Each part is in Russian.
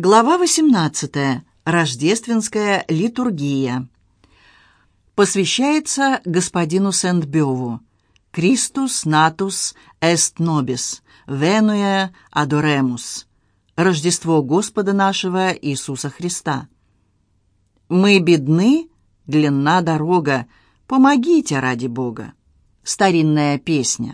Глава 18. Рождественская литургия. Посвящается господину Сент-Бёву. «Christus natus est nobis, venue adoremus». Рождество Господа нашего Иисуса Христа. «Мы бедны, длинна дорога, помогите ради Бога». Старинная песня.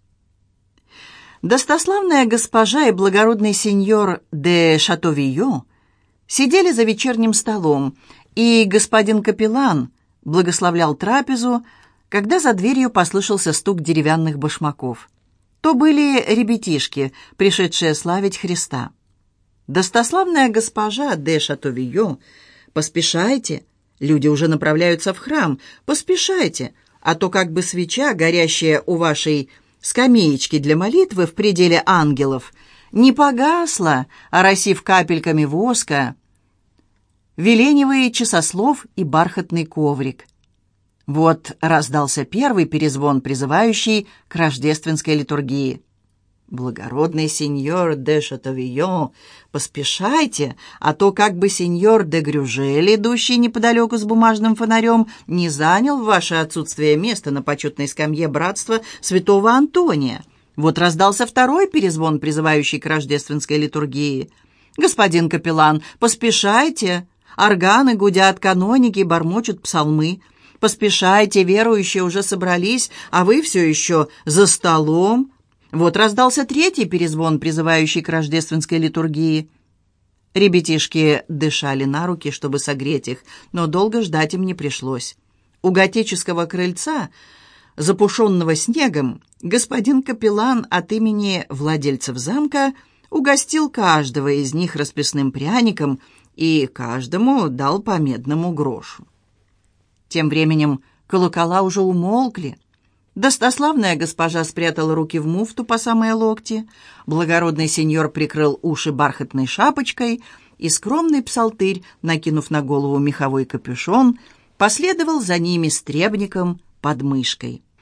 Достославная госпожа и благородный сеньор де Шатовийо сидели за вечерним столом, и господин капеллан благословлял трапезу, когда за дверью послышался стук деревянных башмаков. То были ребятишки, пришедшие славить Христа. «Достославная госпожа де Шатовийо, поспешайте, люди уже направляются в храм, поспешайте, а то как бы свеча, горящая у вашей скамеечки для молитвы в пределе ангелов, не погасла, оросив капельками воска веленевый часослов и бархатный коврик». Вот раздался первый перезвон, призывающий к рождественской литургии. «Благородный сеньор де Шатовийо, поспешайте, а то как бы сеньор де Грюжель, идущий неподалеку с бумажным фонарем, не занял в ваше отсутствие место на почетной скамье братства святого Антония». Вот раздался второй перезвон, призывающий к рождественской литургии. «Господин капеллан, поспешайте, органы гудят, каноники бормочут псалмы. Поспешайте, верующие уже собрались, а вы все еще за столом». Вот раздался третий перезвон, призывающий к рождественской литургии. Ребятишки дышали на руки, чтобы согреть их, но долго ждать им не пришлось. У готического крыльца, запушенного снегом, господин капеллан от имени владельцев замка угостил каждого из них расписным пряником и каждому дал по медному грошу. Тем временем колокола уже умолкли. Достославная госпожа спрятала руки в муфту по самые локти, благородный сеньор прикрыл уши бархатной шапочкой, и скромный псалтырь, накинув на голову меховой капюшон, последовал за ними с требником под мышкой.